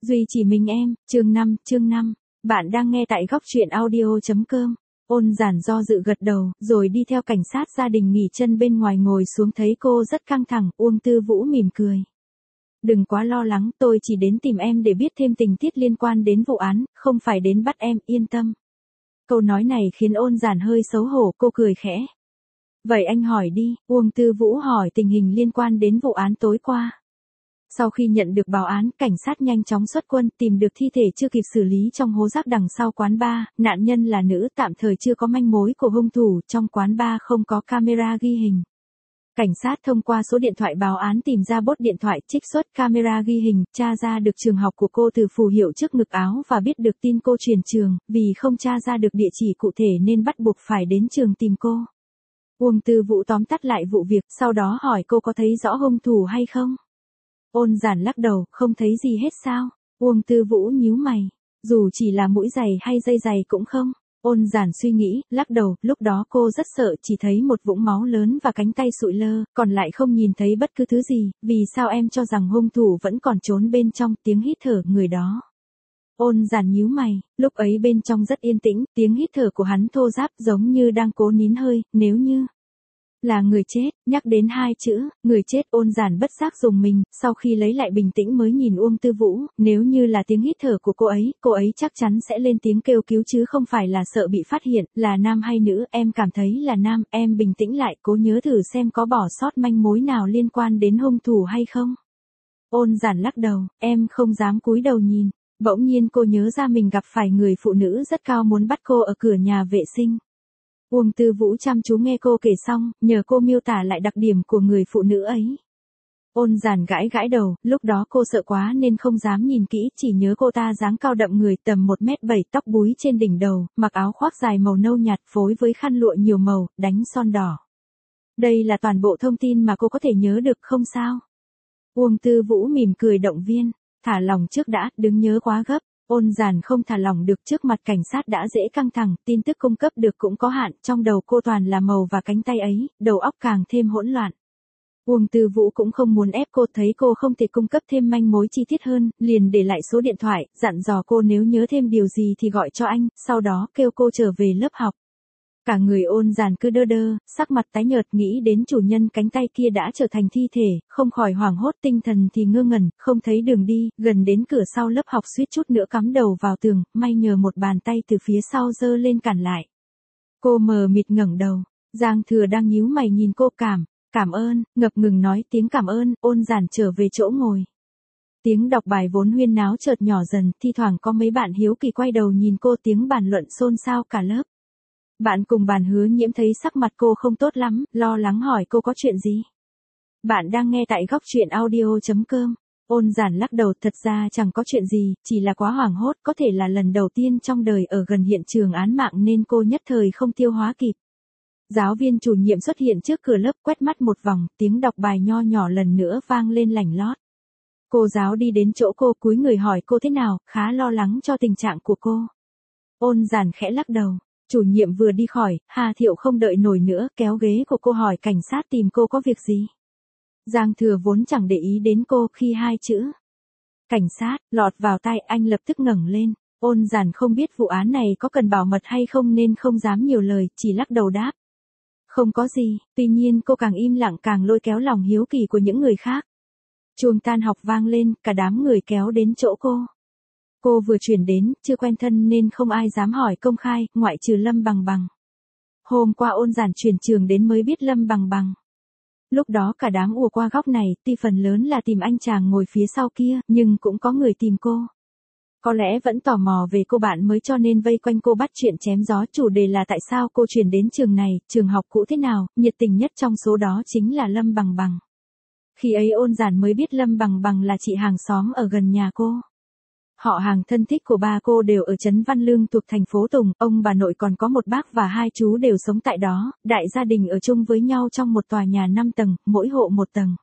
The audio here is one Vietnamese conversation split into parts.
Duy chỉ mình em, chương 5. Bạn đang nghe tại góc truyện audio.com. Ôn giản do dự gật đầu, rồi đi theo cảnh sát gia đình nghỉ chân bên ngoài ngồi xuống thấy cô rất căng thẳng, Uông Tư Vũ mỉm cười. Đừng quá lo lắng, tôi chỉ đến tìm em để biết thêm tình tiết liên quan đến vụ án, không phải đến bắt em, yên tâm. Câu nói này khiến ôn giản hơi xấu hổ, cô cười khẽ. Vậy anh hỏi đi, Uông Tư Vũ hỏi tình hình liên quan đến vụ án tối qua. Sau khi nhận được báo án, cảnh sát nhanh chóng xuất quân tìm được thi thể chưa kịp xử lý trong hố rác đằng sau quán bar, nạn nhân là nữ, tạm thời chưa có manh mối của hung thủ, trong quán bar không có camera ghi hình. Cảnh sát thông qua số điện thoại báo án tìm ra bốt điện thoại, trích xuất camera ghi hình, tra ra được trường học của cô từ phù hiệu trước ngực áo và biết được tin cô chuyển trường, vì không tra ra được địa chỉ cụ thể nên bắt buộc phải đến trường tìm cô. Uông Tư Vũ tóm tắt lại vụ việc, sau đó hỏi cô có thấy rõ hung thủ hay không? Ôn giản lắc đầu, không thấy gì hết sao? Uông Tư Vũ nhíu mày, dù chỉ là mũi giày hay dây giày cũng không. Ôn giản suy nghĩ, lắc đầu, lúc đó cô rất sợ, chỉ thấy một vũng máu lớn và cánh tay sụi lơ, còn lại không nhìn thấy bất cứ thứ gì, vì sao em cho rằng hung thủ vẫn còn trốn bên trong, tiếng hít thở người đó. Ôn giản nhíu mày, lúc ấy bên trong rất yên tĩnh, tiếng hít thở của hắn thô ráp giống như đang cố nín hơi, nếu như là người chết, nhắc đến hai chữ, người chết, ôn giản bất giác dùng mình, sau khi lấy lại bình tĩnh mới nhìn Uông Tư Vũ, nếu như là tiếng hít thở của cô ấy chắc chắn sẽ lên tiếng kêu cứu chứ không phải là sợ bị phát hiện, là nam hay nữ, em cảm thấy là nam, em bình tĩnh lại, cố nhớ thử xem có bỏ sót manh mối nào liên quan đến hung thủ hay không. Ôn giản lắc đầu, em không dám cúi đầu nhìn, bỗng nhiên cô nhớ ra mình gặp phải người phụ nữ rất cao muốn bắt cô ở cửa nhà vệ sinh. Uông Tư Vũ chăm chú nghe cô kể xong, nhờ cô miêu tả lại đặc điểm của người phụ nữ ấy. Ôn giản gãi đầu, lúc đó cô sợ quá nên không dám nhìn kỹ, chỉ nhớ cô ta dáng cao đậm người, tầm 1m7, tóc búi trên đỉnh đầu, mặc áo khoác dài màu nâu nhạt phối với khăn lụa nhiều màu, đánh son đỏ. Đây là toàn bộ thông tin mà cô có thể nhớ được, không sao? Uông Tư Vũ mỉm cười động viên, thả lòng trước đã, đừng nhớ quá gấp. Ôn giản không thả lỏng được, trước mặt cảnh sát đã dễ căng thẳng, tin tức cung cấp được cũng có hạn, trong đầu cô toàn là màu và cánh tay ấy, đầu óc càng thêm hỗn loạn. Uông Tư Vũ cũng không muốn ép cô, thấy cô không thể cung cấp thêm manh mối chi tiết hơn, liền để lại số điện thoại, dặn dò cô nếu nhớ thêm điều gì thì gọi cho anh, sau đó kêu cô trở về lớp học. Cả người ôn giản cứ đơ đơ, sắc mặt tái nhợt, nghĩ đến chủ nhân cánh tay kia đã trở thành thi thể, không khỏi hoảng hốt, tinh thần thì ngơ ngẩn, không thấy đường đi, gần đến cửa sau lớp học suýt chút nữa cắm đầu vào tường, may nhờ một bàn tay từ phía sau giơ lên cản lại. Cô mờ mịt ngẩng đầu, Giang Thừa đang nhíu mày nhìn cô, cảm ơn, ngập ngừng nói tiếng cảm ơn, ôn giản trở về chỗ ngồi. Tiếng đọc bài vốn huyên náo chợt nhỏ dần, thi thoảng có mấy bạn hiếu kỳ quay đầu nhìn cô, tiếng bàn luận xôn xao cả lớp. Bạn cùng bàn Hứa Nhiễm thấy sắc mặt cô không tốt lắm, lo lắng hỏi cô có chuyện gì. Bạn đang nghe tại góc truyện audio.com. Ôn giản lắc đầu, thật ra chẳng có chuyện gì, chỉ là quá hoảng hốt, có thể là lần đầu tiên trong đời ở gần hiện trường án mạng nên cô nhất thời không tiêu hóa kịp. Giáo viên chủ nhiệm xuất hiện trước cửa lớp, quét mắt một vòng, tiếng đọc bài nho nhỏ lần nữa vang lên lảnh lót. Cô giáo đi đến chỗ cô, cúi người hỏi cô thế nào, khá lo lắng cho tình trạng của cô. Ôn giản khẽ lắc đầu. Chủ nhiệm vừa đi khỏi, Hà Thiệu không đợi nổi nữa, kéo ghế của cô hỏi cảnh sát tìm cô có việc gì. Giang Thừa vốn chẳng để ý đến cô, khi hai chữ cảnh sát lọt vào tai anh lập tức ngẩng lên. Ôn giản không biết vụ án này có cần bảo mật hay không nên không dám nhiều lời, chỉ lắc đầu đáp. Không có gì, tuy nhiên cô càng im lặng càng lôi kéo lòng hiếu kỳ của những người khác. Chuông tan học vang lên, cả đám người kéo đến chỗ cô. Cô vừa chuyển đến, chưa quen thân nên không ai dám hỏi công khai, ngoại trừ Lâm Bằng Bằng. Hôm qua ôn giản chuyển trường đến mới biết Lâm Bằng Bằng. Lúc đó cả đám ùa qua góc này, tuy phần lớn là tìm anh chàng ngồi phía sau kia, nhưng cũng có người tìm cô. Có lẽ vẫn tò mò về cô bạn mới cho nên vây quanh cô bắt chuyện chém gió, chủ đề là tại sao cô chuyển đến trường này, trường học cũ thế nào, nhiệt tình nhất trong số đó chính là Lâm Bằng Bằng. Khi ấy ôn giản mới biết Lâm Bằng Bằng là chị hàng xóm ở gần nhà cô. Họ hàng thân thích của ba cô đều ở trấn Văn Lương thuộc thành phố Tùng, ông bà nội còn có một bác và hai chú đều sống tại đó, đại gia đình ở chung với nhau trong một tòa nhà 5 tầng, mỗi hộ một tầng.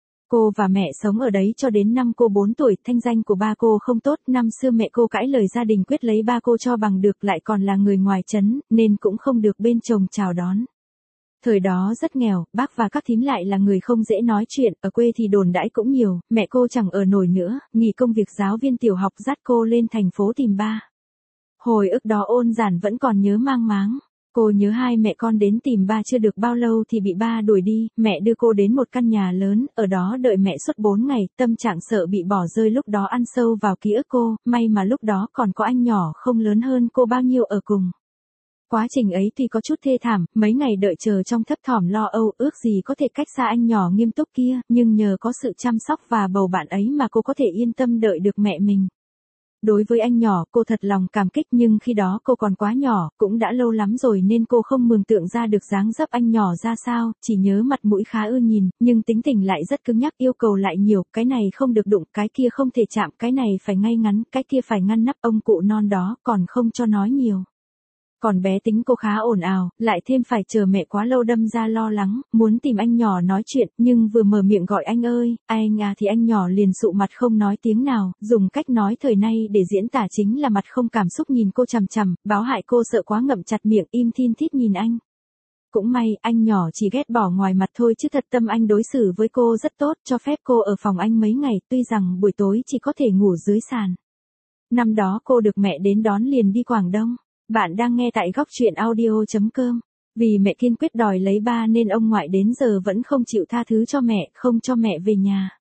Cô và mẹ sống ở đấy cho đến năm cô 4 tuổi, thanh danh của ba cô không tốt, năm xưa mẹ cô cãi lời gia đình quyết lấy ba cô cho bằng được, lại còn là người ngoài trấn, nên cũng không được bên chồng chào đón. Thời đó rất nghèo, bác và các thím lại là người không dễ nói chuyện, ở quê thì đồn đãi cũng nhiều, mẹ cô chẳng ở nổi nữa, nghỉ công việc giáo viên tiểu học dắt cô lên thành phố tìm ba. Hồi ức đó Ôn Giản vẫn còn nhớ mang máng. Cô nhớ hai mẹ con đến tìm ba chưa được bao lâu thì bị ba đuổi đi, mẹ đưa cô đến một căn nhà lớn, ở đó đợi mẹ suốt 4 ngày, tâm trạng sợ bị bỏ rơi lúc đó ăn sâu vào ký ức cô, may mà lúc đó còn có anh nhỏ không lớn hơn cô bao nhiêu ở cùng. Quá trình ấy tuy có chút thê thảm, mấy ngày đợi chờ trong thấp thỏm lo âu, ước gì có thể cách xa anh nhỏ nghiêm túc kia, nhưng nhờ có sự chăm sóc và bầu bạn ấy mà cô có thể yên tâm đợi được mẹ mình. Đối với anh nhỏ, cô thật lòng cảm kích nhưng khi đó cô còn quá nhỏ, cũng đã lâu lắm rồi nên cô không mường tượng ra được dáng dấp anh nhỏ ra sao, chỉ nhớ mặt mũi khá ưa nhìn, nhưng tính tình lại rất cứng nhắc, yêu cầu lại nhiều, cái này không được đụng, cái kia không thể chạm, cái này phải ngay ngắn, cái kia phải ngăn nắp, ông cụ non đó còn không cho nói nhiều. Còn bé tính cô khá ồn ào, lại thêm phải chờ mẹ quá lâu đâm ra lo lắng, muốn tìm anh nhỏ nói chuyện, nhưng vừa mở miệng gọi anh ơi, anh à thì anh nhỏ liền sụ mặt không nói tiếng nào, dùng cách nói thời nay để diễn tả chính là mặt không cảm xúc nhìn cô chằm chằm, báo hại cô sợ quá ngậm chặt miệng im thin thít nhìn anh. Cũng may, anh nhỏ chỉ ghét bỏ ngoài mặt thôi chứ thật tâm anh đối xử với cô rất tốt, cho phép cô ở phòng anh mấy ngày, tuy rằng buổi tối chỉ có thể ngủ dưới sàn. Năm đó cô được mẹ đến đón liền đi Quảng Đông. Bạn đang nghe tại góc truyện audio.com. Vì mẹ kiên quyết đòi lấy ba nên ông ngoại đến giờ vẫn không chịu tha thứ cho mẹ, không cho mẹ về nhà.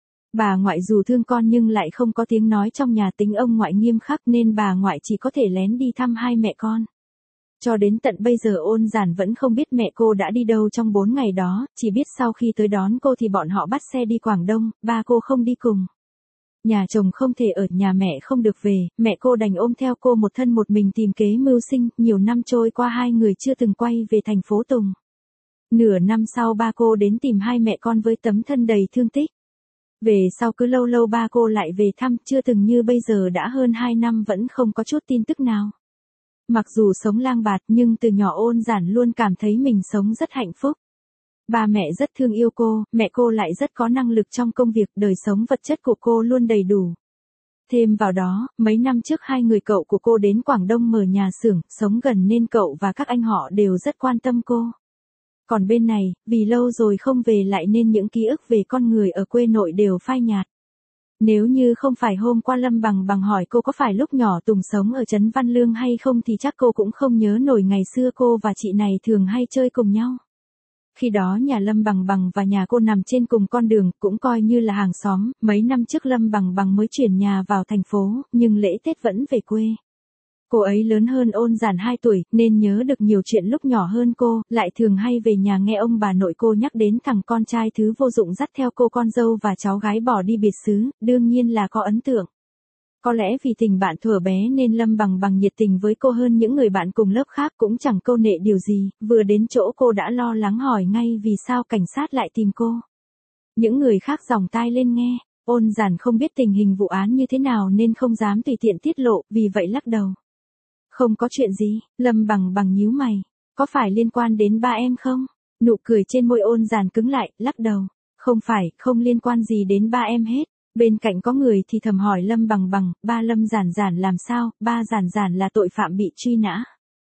Bà ngoại dù thương con nhưng lại không có tiếng nói trong nhà, tính ông ngoại nghiêm khắc nên bà ngoại chỉ có thể lén đi thăm hai mẹ con. Cho đến tận bây giờ Ôn Giản vẫn không biết mẹ cô đã đi đâu trong 4 ngày đó, chỉ biết sau khi tới đón cô thì bọn họ bắt xe đi Quảng Đông, ba cô không đi cùng. Nhà chồng không thể ở, nhà mẹ không được về, mẹ cô đành ôm theo cô một thân một mình tìm kế mưu sinh, nhiều năm trôi qua hai người chưa từng quay về thành phố Tùng. Nửa năm sau ba cô đến tìm hai mẹ con với tấm thân đầy thương tích. Về sau cứ lâu lâu ba cô lại về thăm, chưa từng như bây giờ đã hơn 2 năm vẫn không có chút tin tức nào. Mặc dù sống lang bạt nhưng từ nhỏ Ôn Giản luôn cảm thấy mình sống rất hạnh phúc. Ba mẹ rất thương yêu cô, mẹ cô lại rất có năng lực trong công việc, đời sống vật chất của cô luôn đầy đủ. Thêm vào đó, mấy năm trước hai người cậu của cô đến Quảng Đông mở nhà xưởng, sống gần nên cậu và các anh họ đều rất quan tâm cô. Còn bên này, vì lâu rồi không về lại nên những ký ức về con người ở quê nội đều phai nhạt. Nếu như không phải hôm qua Lâm Bằng hỏi cô có phải lúc nhỏ Tùng sống ở trấn Văn Lương hay không thì chắc cô cũng không nhớ nổi ngày xưa cô và chị này thường hay chơi cùng nhau. Khi đó nhà Lâm Bằng và nhà cô nằm trên cùng con đường, cũng coi như là hàng xóm, mấy năm trước Lâm Bằng mới chuyển nhà vào thành phố, nhưng lễ Tết vẫn về quê. Cô ấy lớn hơn Ôn Giản 2 tuổi, nên nhớ được nhiều chuyện lúc nhỏ hơn cô, lại thường hay về nhà nghe ông bà nội cô nhắc đến thằng con trai thứ vô dụng dắt theo cô con dâu và cháu gái bỏ đi biệt xứ, đương nhiên là có ấn tượng. Có lẽ vì tình bạn thuở bé nên Lâm Bằng nhiệt tình với cô hơn những người bạn cùng lớp khác, cũng chẳng câu nệ điều gì, vừa đến chỗ cô đã lo lắng hỏi ngay vì sao cảnh sát lại tìm cô. Những người khác giòng tai lên nghe, Ôn Giản không biết tình hình vụ án như thế nào nên không dám tùy tiện tiết lộ, vì vậy lắc đầu. Không có chuyện gì, Lâm Bằng nhíu mày, có phải liên quan đến ba em không? Nụ cười trên môi Ôn Giản cứng lại, lắc đầu, không phải, không liên quan gì đến ba em hết. Bên cạnh có người thì thầm hỏi Lâm Bằng, ba Lâm Giản làm sao, ba Giản là tội phạm bị truy nã.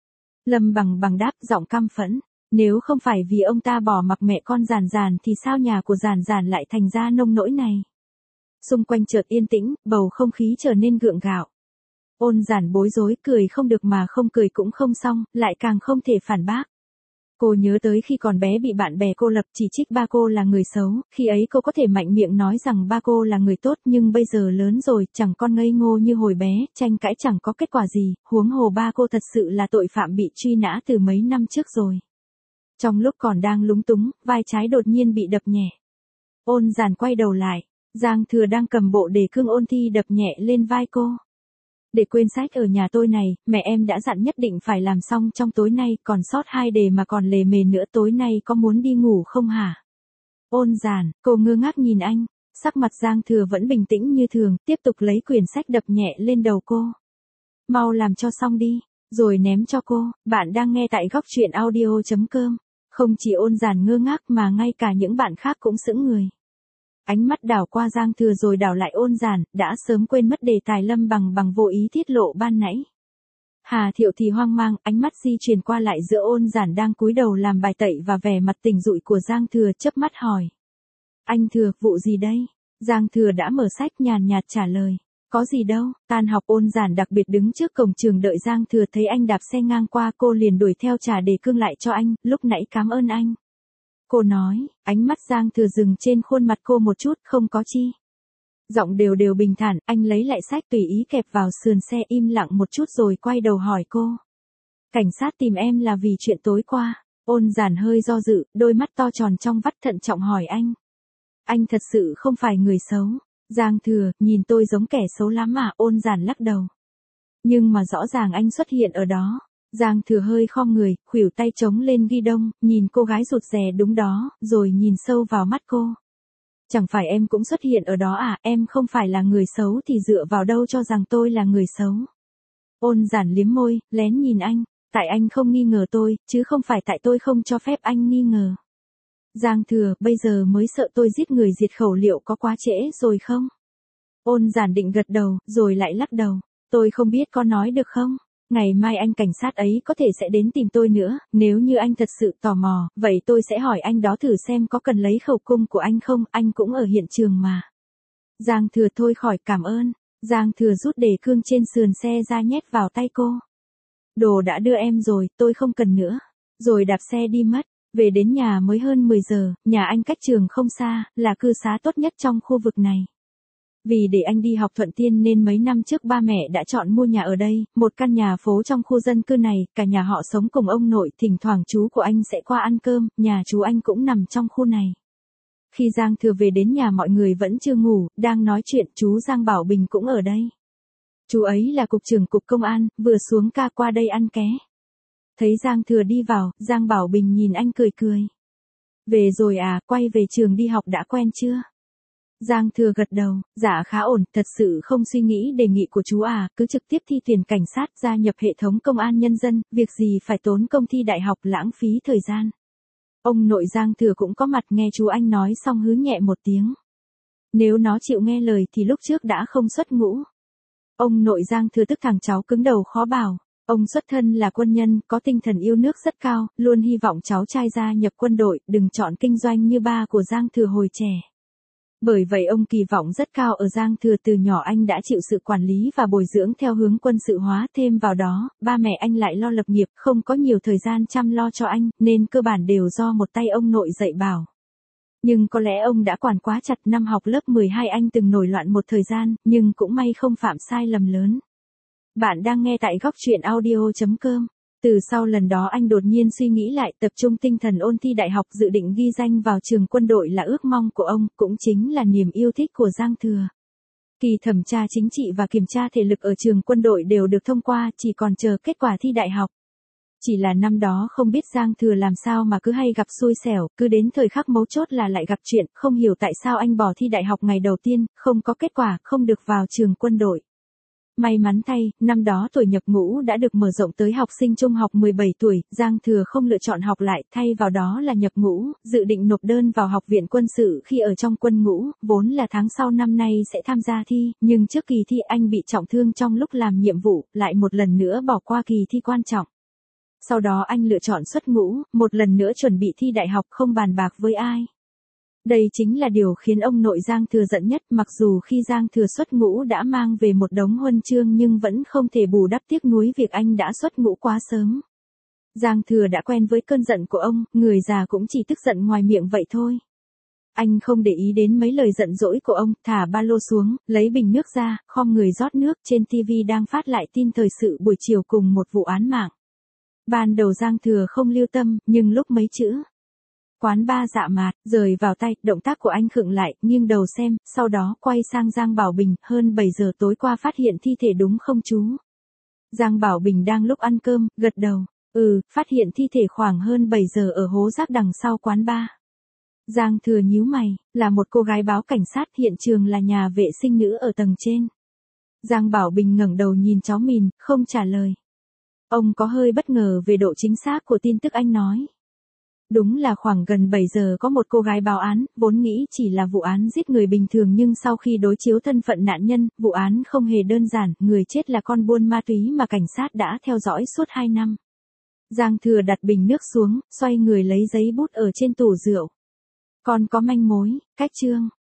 Lâm Bằng đáp giọng căm phẫn, nếu không phải vì ông ta bỏ mặc mẹ con Giản thì sao nhà của Giản lại thành ra nông nỗi này. Xung quanh chợt yên tĩnh, bầu không khí trở nên gượng gạo. Ôn Giản bối rối, cười không được mà không cười cũng không xong, lại càng không thể phản bác. Cô nhớ tới khi còn bé bị bạn bè cô lập chỉ trích ba cô là người xấu, khi ấy cô có thể mạnh miệng nói rằng ba cô là người tốt, nhưng bây giờ lớn rồi, chẳng con ngây ngô như hồi bé, tranh cãi chẳng có kết quả gì, huống hồ ba cô thật sự là tội phạm bị truy nã từ mấy năm trước rồi. Trong lúc còn đang lúng túng, vai trái đột nhiên bị đập nhẹ. Ôn Giản quay đầu lại, Giang Thừa đang cầm bộ đề cương ôn thi đập nhẹ lên vai cô. Để quên sách ở nhà tôi này, mẹ em đã dặn nhất định phải làm xong trong tối nay, còn sót 2 đề mà còn lề mề nữa, tối nay có muốn đi ngủ không hả? Ôn Giản, cô ngơ ngác nhìn anh, sắc mặt Giang Thừa vẫn bình tĩnh như thường, tiếp tục lấy quyển sách đập nhẹ lên đầu cô. Mau làm cho xong đi, rồi ném cho cô. Bạn đang nghe tại góc truyện audio.com. Không chỉ Ôn Giản ngơ ngác mà ngay cả những bạn khác cũng sững người. Ánh mắt đảo qua Giang Thừa rồi đảo lại Ôn Giản, đã sớm quên mất đề tài Lâm Bằng vô ý tiết lộ ban nãy. Hà Thiệu thì hoang mang, ánh mắt di chuyển qua lại giữa Ôn Giản đang cúi đầu làm bài tẩy và vẻ mặt tỉnh rụi của Giang Thừa, chớp mắt hỏi. Anh Thừa, vụ gì đây? Giang Thừa đã mở sách nhàn nhạt trả lời. Có gì đâu, tan học Ôn Giản đặc biệt đứng trước cổng trường đợi Giang Thừa, thấy anh đạp xe ngang qua cô liền đuổi theo trả đề cương lại cho anh, lúc nãy cảm ơn anh. Cô nói, ánh mắt Giang Thừa dừng trên khuôn mặt cô một chút, không có chi. Giọng đều đều bình thản, anh lấy lại sách tùy ý kẹp vào sườn xe, im lặng một chút rồi quay đầu hỏi cô. Cảnh sát tìm em là vì chuyện tối qua. Ôn Giản hơi do dự, đôi mắt to tròn trong vắt thận trọng hỏi anh. Anh thật sự không phải người xấu. Giang Thừa, nhìn tôi giống kẻ xấu lắm à? Ôn Giản lắc đầu. Nhưng mà rõ ràng anh xuất hiện ở đó. Giang Thừa hơi khom người, khuỷu tay chống lên ghi đông, nhìn cô gái rụt rè đúng đó, rồi nhìn sâu vào mắt cô. Chẳng phải em cũng xuất hiện ở đó à? Em không phải là người xấu thì dựa vào đâu cho rằng tôi là người xấu? Ôn Giản liếm môi, lén nhìn anh. Tại anh không nghi ngờ tôi, chứ không phải tại tôi không cho phép anh nghi ngờ. Giang Thừa, bây giờ mới sợ tôi giết người diệt khẩu, liệu có quá trễ rồi không? Ôn Giản định gật đầu, rồi lại lắc đầu. Tôi không biết có nói được không? Ngày mai anh cảnh sát ấy có thể sẽ đến tìm tôi nữa, nếu như anh thật sự tò mò, vậy tôi sẽ hỏi anh đó thử xem có cần lấy khẩu cung của anh không, anh cũng ở hiện trường mà. Giang Thừa, thôi khỏi, cảm ơn. Giang Thừa rút đề cương trên sườn xe ra nhét vào tay cô. Đồ đã đưa em rồi, tôi không cần nữa. Rồi đạp xe đi mất. Về đến nhà mới hơn 10 giờ, nhà anh cách trường không xa, là cư xá tốt nhất trong khu vực này. Vì để anh đi học thuận tiện nên mấy năm trước ba mẹ đã chọn mua nhà ở đây, một căn nhà phố trong khu dân cư này, cả nhà họ sống cùng ông nội, thỉnh thoảng chú của anh sẽ qua ăn cơm, nhà chú anh cũng nằm trong khu này. Khi Giang Thừa về đến nhà mọi người vẫn chưa ngủ, đang nói chuyện, chú Giang Bảo Bình cũng ở đây. Chú ấy là cục trưởng cục công an, vừa xuống ca qua đây ăn ké. Thấy Giang Thừa đi vào, Giang Bảo Bình nhìn anh cười cười. Về rồi à, quay về trường đi học đã quen chưa? Giang Thừa gật đầu, dạ khá ổn, thật sự không suy nghĩ đề nghị của chú à, cứ trực tiếp thi tuyển cảnh sát gia nhập hệ thống công an nhân dân, việc gì phải tốn công thi đại học lãng phí thời gian. Ông nội Giang Thừa cũng có mặt, nghe chú anh nói xong hứ nhẹ một tiếng. Nếu nó chịu nghe lời thì lúc trước đã không xuất ngũ. Ông nội Giang Thừa tức thằng cháu cứng đầu khó bảo. Ông xuất thân là quân nhân, có tinh thần yêu nước rất cao, luôn hy vọng cháu trai gia nhập quân đội, đừng chọn kinh doanh như ba của Giang Thừa hồi trẻ. Bởi vậy ông kỳ vọng rất cao ở Giang Thừa, từ nhỏ anh đã chịu sự quản lý và bồi dưỡng theo hướng quân sự hóa, thêm vào đó, ba mẹ anh lại lo lập nghiệp, không có nhiều thời gian chăm lo cho anh, nên cơ bản đều do một tay ông nội dạy bảo. Nhưng có lẽ ông đã quản quá chặt, năm học lớp 12 anh từng nổi loạn một thời gian, nhưng cũng may không phạm sai lầm lớn. Bạn đang nghe tại góc truyện audio.com. Từ sau lần đó anh đột nhiên suy nghĩ lại, tập trung tinh thần ôn thi đại học, dự định ghi danh vào trường quân đội là ước mong của ông, cũng chính là niềm yêu thích của Giang Thừa. Kỳ thẩm tra chính trị và kiểm tra thể lực ở trường quân đội đều được thông qua, chỉ còn chờ kết quả thi đại học. Chỉ là năm đó không biết Giang Thừa làm sao mà cứ hay gặp xui xẻo, cứ đến thời khắc mấu chốt là lại gặp chuyện, không hiểu tại sao anh bỏ thi đại học ngày đầu tiên, không có kết quả, không được vào trường quân đội. May mắn thay, năm đó tuổi nhập ngũ đã được mở rộng tới học sinh trung học 17 tuổi, Giang Thừa không lựa chọn học lại, thay vào đó là nhập ngũ, dự định nộp đơn vào học viện quân sự khi ở trong quân ngũ, vốn là tháng sau năm nay sẽ tham gia thi, nhưng trước kỳ thi anh bị trọng thương trong lúc làm nhiệm vụ, lại một lần nữa bỏ qua kỳ thi quan trọng. Sau đó anh lựa chọn xuất ngũ, một lần nữa chuẩn bị thi đại học, không bàn bạc với ai. Đây chính là điều khiến ông nội Giang Thừa giận nhất, mặc dù khi Giang Thừa xuất ngũ đã mang về một đống huân chương nhưng vẫn không thể bù đắp tiếc nuối việc anh đã xuất ngũ quá sớm. Giang Thừa đã quen với cơn giận của ông, người già cũng chỉ tức giận ngoài miệng vậy thôi. Anh không để ý đến mấy lời giận dỗi của ông, thả ba lô xuống, lấy bình nước ra, khom người rót nước, trên TV đang phát lại tin thời sự buổi chiều cùng một vụ án mạng. Ban đầu Giang Thừa không lưu tâm, nhưng lúc mấy chữ quán ba dạ mạt rời vào tay, động tác của anh khựng lại, nghiêng đầu xem, sau đó quay sang Giang Bảo Bình, hơn 7 giờ tối qua phát hiện thi thể đúng không chú? Giang Bảo Bình đang lúc ăn cơm, gật đầu, phát hiện thi thể khoảng hơn 7 giờ ở hố rác đằng sau quán ba. Giang Thừa nhíu mày, là một cô gái báo cảnh sát, hiện trường là nhà vệ sinh nữ ở tầng trên. Giang Bảo Bình ngẩng đầu nhìn cháu mình, không trả lời. Ông có hơi bất ngờ về độ chính xác của tin tức anh nói. Đúng là khoảng gần 7 giờ có một cô gái báo án, vốn nghĩ chỉ là vụ án giết người bình thường nhưng sau khi đối chiếu thân phận nạn nhân, vụ án không hề đơn giản, người chết là con buôn ma túy mà cảnh sát đã theo dõi suốt 2 năm. Giang Thừa đặt bình nước xuống, xoay người lấy giấy bút ở trên tủ rượu. Còn có manh mối, cách chương.